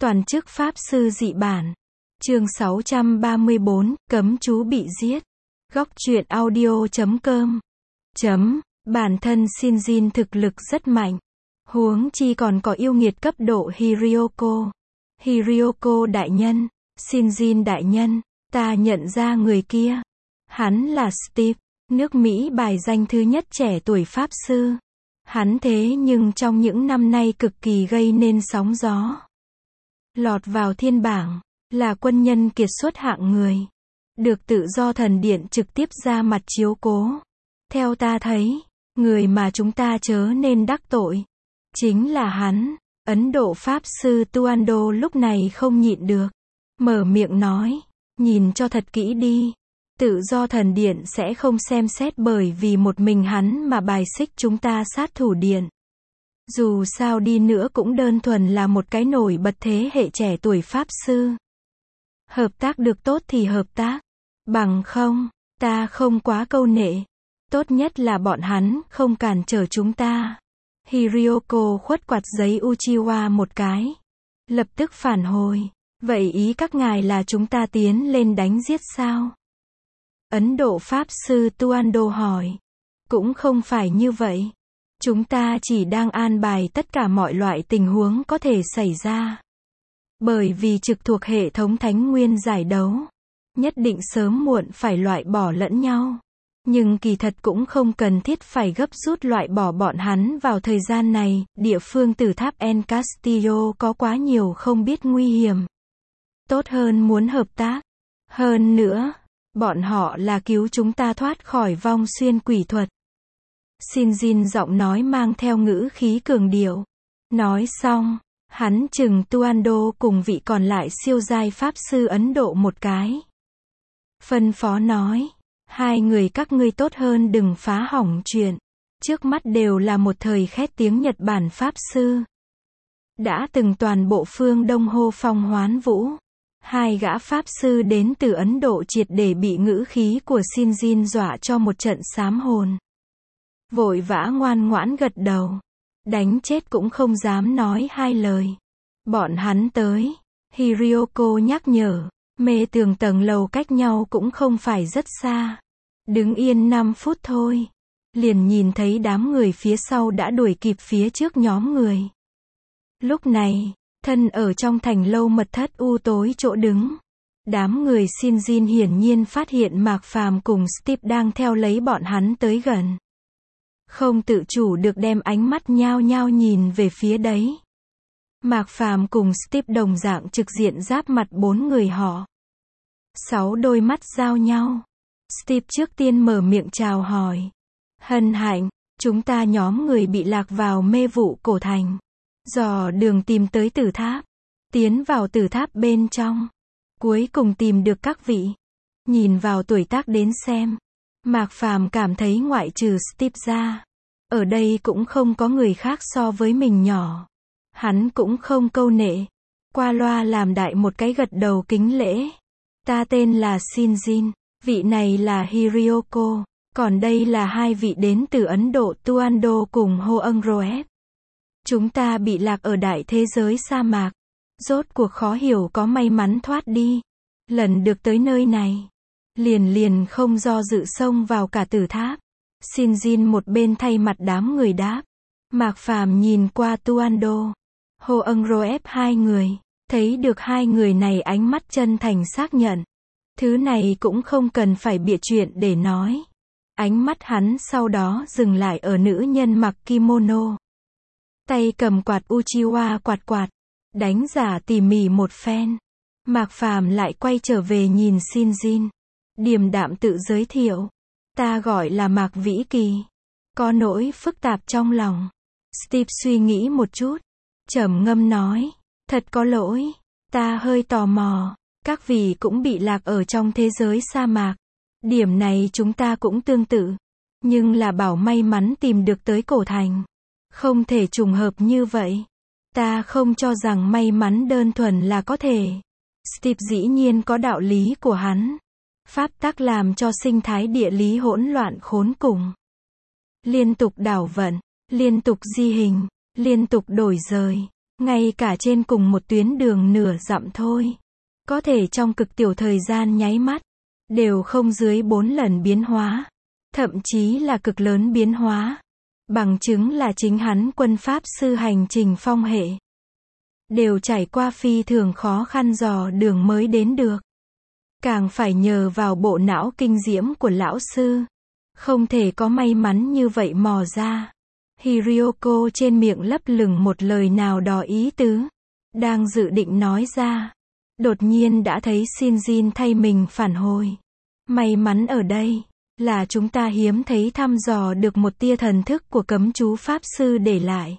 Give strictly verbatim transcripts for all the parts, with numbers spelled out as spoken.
Toàn chức Pháp Sư dị bản. Chương sáu trăm ba mươi bốn, cấm chú bị giết. Góc truyện audio chấm com. Chấm, bản thân Shinjin thực lực rất mạnh. Huống chi còn có yêu nghiệt cấp độ Hiryoko. Hiryoko đại nhân, Shinjin đại nhân, ta nhận ra người kia. Hắn là Steve, nước Mỹ bài danh thứ nhất trẻ tuổi Pháp Sư. Hắn thế nhưng trong những năm nay cực kỳ gây nên sóng gió. Lọt vào thiên bảng, là quân nhân kiệt xuất hạng người. Được tự do thần điện trực tiếp ra mặt chiếu cố. Theo ta thấy, người mà chúng ta chớ nên đắc tội, chính là hắn. Ấn Độ Pháp Sư Tuando lúc này không nhịn được. Mở miệng nói, nhìn cho thật kỹ đi. Tự do thần điện sẽ không xem xét bởi vì một mình hắn mà bài xích chúng ta sát thủ điện. Dù sao đi nữa cũng đơn thuần là một cái nổi bật thế hệ trẻ tuổi Pháp Sư. Hợp tác được tốt thì hợp tác. Bằng không, ta không quá câu nệ. Tốt nhất là bọn hắn không cản trở chúng ta. Hiryoko khuất quạt giấy Uchiwa một cái. Lập tức phản hồi. Vậy ý các ngài là chúng ta tiến lên đánh giết sao? Ấn Độ Pháp Sư Tuando hỏi. Cũng không phải như vậy. Chúng ta chỉ đang an bài tất cả mọi loại tình huống có thể xảy ra. Bởi vì trực thuộc hệ thống Thánh Nguyên giải đấu, nhất định sớm muộn phải loại bỏ lẫn nhau. Nhưng kỳ thật cũng không cần thiết phải gấp rút loại bỏ bọn hắn vào thời gian này, địa phương tử tháp El Castillo có quá nhiều không biết nguy hiểm. Tốt hơn muốn hợp tác. Hơn nữa, bọn họ là cứu chúng ta thoát khỏi vong xuyên quỷ thuật. Shinjin giọng nói mang theo ngữ khí cường điệu. Nói xong, hắn chừng Tuando cùng vị còn lại siêu giai Pháp Sư Ấn Độ một cái. Phân phó nói, hai người các ngươi tốt hơn đừng phá hỏng chuyện. Trước mắt đều là một thời khét tiếng Nhật Bản Pháp Sư. Đã từng toàn bộ phương Đông hô phong hoán vũ. Hai gã Pháp Sư đến từ Ấn Độ triệt để bị ngữ khí của Shinjin dọa cho một trận xám hồn. Vội vã ngoan ngoãn gật đầu. Đánh chết cũng không dám nói hai lời. Bọn hắn tới. Hiryoko nhắc nhở. Mê tường tầng lầu cách nhau cũng không phải rất xa. Đứng yên năm phút thôi. Liền nhìn thấy đám người phía sau đã đuổi kịp phía trước nhóm người. Lúc này, thân ở trong thành lâu mật thất u tối chỗ đứng. Đám người Shinjin hiển nhiên phát hiện Mạc Phàm cùng Steve đang theo lấy bọn hắn tới gần. Không tự chủ được đem ánh mắt nhao nhao nhìn về phía đấy. Mạc Phàm cùng Steve đồng dạng trực diện giáp mặt bốn người họ. Sáu đôi mắt giao nhau. Steve trước tiên mở miệng chào hỏi. Hân hạnh, chúng ta nhóm người bị lạc vào mê vụ cổ thành. Dò đường tìm tới tử tháp. Tiến vào tử tháp bên trong. Cuối cùng tìm được các vị. Nhìn vào tuổi tác đến xem. Mạc Phàm cảm thấy ngoại trừ Steve ra, ở đây cũng không có người khác so với mình nhỏ. Hắn cũng không câu nệ. Qua loa làm đại một cái gật đầu kính lễ. Ta tên là Shinjin, vị này là Hiryoko, còn đây là hai vị đến từ Ấn Độ Tuando cùng Hoangroep. Chúng ta bị lạc ở đại thế giới sa mạc. Rốt cuộc khó hiểu có may mắn thoát đi. Lần được tới nơi này. Liền liền không do dự xông vào cả tử tháp. Shinjin một bên thay mặt đám người đáp. Mạc Phàm nhìn qua Tuando, Hoangroep hai người, thấy được hai người này ánh mắt chân thành xác nhận. Thứ này cũng không cần phải bịa chuyện để nói. Ánh mắt hắn sau đó dừng lại ở nữ nhân mặc kimono. Tay cầm quạt Uchiwa quạt quạt, đánh giả tỉ mỉ một phen. Mạc Phàm lại quay trở về nhìn Shinjin. Điềm đạm tự giới thiệu. Ta gọi là Mạc Vĩ Kỳ. Có nỗi phức tạp trong lòng. Steve suy nghĩ một chút. Trầm ngâm nói. Thật có lỗi. Ta hơi tò mò. Các vị cũng bị lạc ở trong thế giới sa mạc. Điểm này chúng ta cũng tương tự. Nhưng là bảo may mắn tìm được tới cổ thành. Không thể trùng hợp như vậy. Ta không cho rằng may mắn đơn thuần là có thể. Steve dĩ nhiên có đạo lý của hắn. Pháp tắc làm cho sinh thái địa lý hỗn loạn khốn cùng. Liên tục đảo vận, liên tục di hình, liên tục đổi rời. Ngay cả trên cùng một tuyến đường nửa dặm thôi, có thể trong cực tiểu thời gian nháy mắt, đều không dưới bốn lần biến hóa, thậm chí là cực lớn biến hóa. Bằng chứng là chính hắn quân pháp sư hành trình phong hệ, đều trải qua phi thường khó khăn dò đường mới đến được. Càng phải nhờ vào bộ não kinh diễm của lão sư. Không thể có may mắn như vậy mò ra. Hiryoko trên miệng lấp lửng một lời nào đó ý tứ. Đang dự định nói ra. Đột nhiên đã thấy Shinjin thay mình phản hồi. May mắn ở đây, là chúng ta hiếm thấy thăm dò được một tia thần thức của cấm chú pháp sư để lại.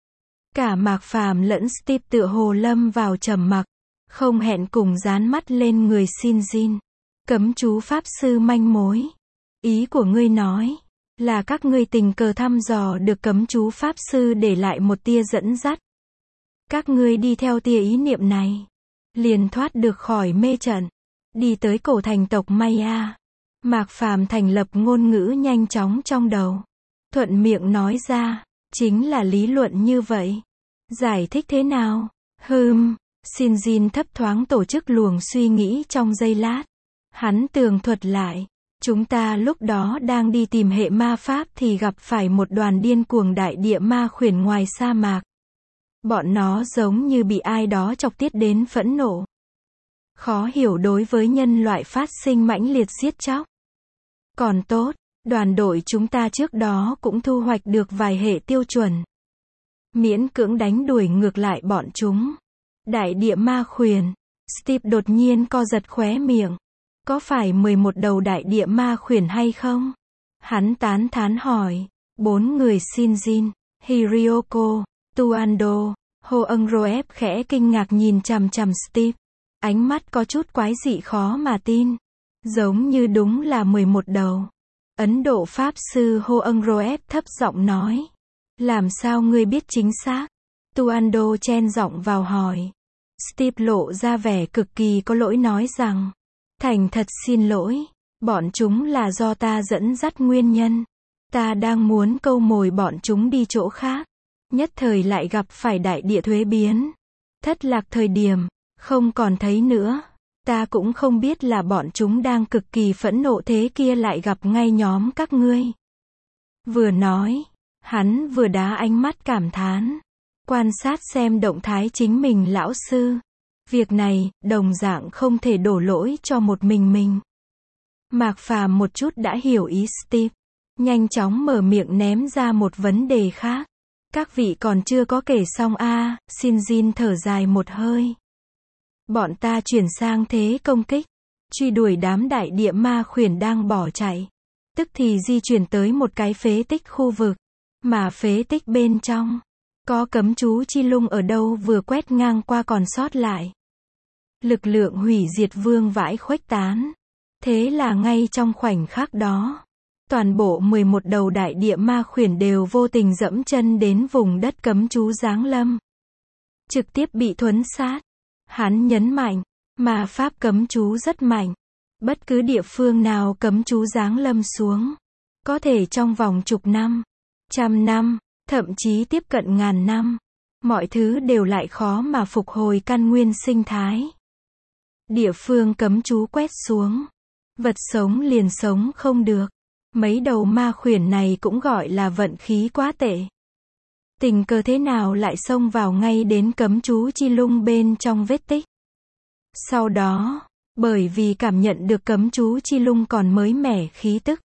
Cả Mạc Phàm lẫn Steve tựa hồ lâm vào trầm mặc, không hẹn cùng dán mắt lên người Shinjin. Cấm chú pháp sư manh mối. Ý của ngươi nói, là các ngươi tình cờ thăm dò được cấm chú pháp sư để lại một tia dẫn dắt. Các ngươi đi theo tia ý niệm này, liền thoát được khỏi mê trận, đi tới cổ thành tộc Maya. Mạc Phàm thành lập ngôn ngữ nhanh chóng trong đầu. Thuận miệng nói ra, chính là lý luận như vậy. Giải thích thế nào? Hừm, Shinjin thấp thoáng tổ chức luồng suy nghĩ trong giây lát. Hắn tường thuật lại. Chúng ta lúc đó đang đi tìm hệ ma pháp thì gặp phải một đoàn điên cuồng đại địa ma khuyển ngoài sa mạc. Bọn nó giống như bị ai đó chọc tiết đến phẫn nộ. Khó hiểu đối với nhân loại phát sinh mãnh liệt giết chóc. Còn tốt, đoàn đội chúng ta trước đó cũng thu hoạch được vài hệ tiêu chuẩn. Miễn cưỡng đánh đuổi ngược lại bọn chúng. Đại địa ma khuyển. Steve đột nhiên co giật khóe miệng. Có phải mười một đầu đại địa ma khuyển hay không? Hắn tán thán hỏi. Bốn người Shinjin, Hiryoko, Tuando, Hoenroe khẽ kinh ngạc nhìn chằm chằm Steve. Ánh mắt có chút quái dị khó mà tin. Giống như đúng là mười một đầu. Ấn Độ Pháp sư Hoenroe thấp giọng nói. Làm sao ngươi biết chính xác? Tuando chen giọng vào hỏi. Steve lộ ra vẻ cực kỳ có lỗi nói rằng. Thành thật xin lỗi, bọn chúng là do ta dẫn dắt nguyên nhân. Ta đang muốn câu mồi bọn chúng đi chỗ khác. Nhất thời lại gặp phải đại địa thuế biến. Thất lạc thời điểm, không còn thấy nữa. Ta cũng không biết là bọn chúng đang cực kỳ phẫn nộ thế kia lại gặp ngay nhóm các ngươi. Vừa nói, hắn vừa đá ánh mắt cảm thán. Quan sát xem động thái chính mình lão sư. Việc này, đồng dạng không thể đổ lỗi cho một mình mình. Mạc Phàm một chút đã hiểu ý Steve. Nhanh chóng mở miệng ném ra một vấn đề khác. Các vị còn chưa có kể xong a à, Shinjin thở dài một hơi. Bọn ta chuyển sang thế công kích. Truy đuổi đám đại địa ma khuyển đang bỏ chạy. Tức thì di chuyển tới một cái phế tích khu vực. Mà phế tích bên trong. Có cấm chú chi lung ở đâu vừa quét ngang qua còn sót lại. Lực lượng hủy diệt vương vãi khuếch tán. Thế là ngay trong khoảnh khắc đó, toàn bộ mười một đầu đại địa ma khuyển đều vô tình dẫm chân đến vùng đất cấm chú giáng lâm. Trực tiếp bị thuấn sát. Hắn nhấn mạnh, mà pháp cấm chú rất mạnh. Bất cứ địa phương nào cấm chú giáng lâm xuống, có thể trong vòng chục năm, trăm năm, thậm chí tiếp cận ngàn năm, mọi thứ đều lại khó mà phục hồi căn nguyên sinh thái. Địa phương cấm chú quét xuống, vật sống liền sống không được. Mấy đầu ma khuyển này cũng gọi là vận khí quá tệ. Tình cờ thế nào lại xông vào ngay đến cấm chú chi lung bên trong vết tích. Sau đó, bởi vì cảm nhận được cấm chú chi lung còn mới mẻ khí tức,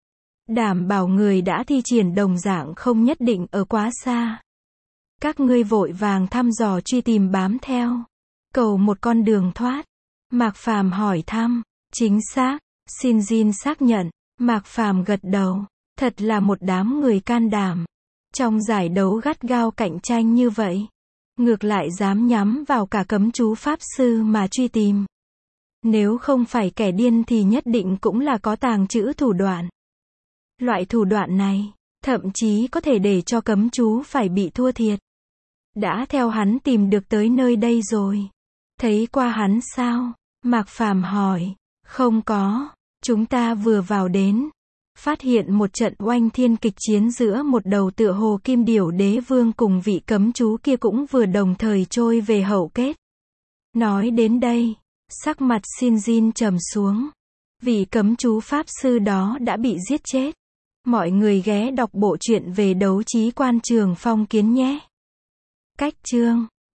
đảm bảo người đã thi triển đồng dạng không nhất định ở quá xa. Các ngươi vội vàng thăm dò truy tìm bám theo, cầu một con đường thoát. Mạc Phàm hỏi thăm. Chính xác, Shinjin xác nhận. Mạc Phàm gật đầu. Thật là một đám người can đảm. Trong giải đấu gắt gao cạnh tranh như vậy, ngược lại dám nhắm vào cả cấm chú pháp sư mà truy tìm. Nếu không phải kẻ điên thì nhất định cũng là có tàng trữ thủ đoạn. Loại thủ đoạn này, thậm chí có thể để cho cấm chú phải bị thua thiệt. Đã theo hắn tìm được tới nơi đây rồi. Thấy qua hắn sao? Mạc Phàm hỏi. Không có, chúng ta vừa vào đến. phát hiện một trận oanh thiên kịch chiến giữa một đầu tựa hồ kim điểu đế vương cùng vị cấm chú kia cũng vừa đồng thời trôi về hậu kết. Nói đến đây, sắc mặt Shinjin trầm xuống. Vị cấm chú pháp sư đó đã bị giết chết. Mọi người ghé đọc bộ truyện về đấu trí quan trường phong kiến nhé. Cách chương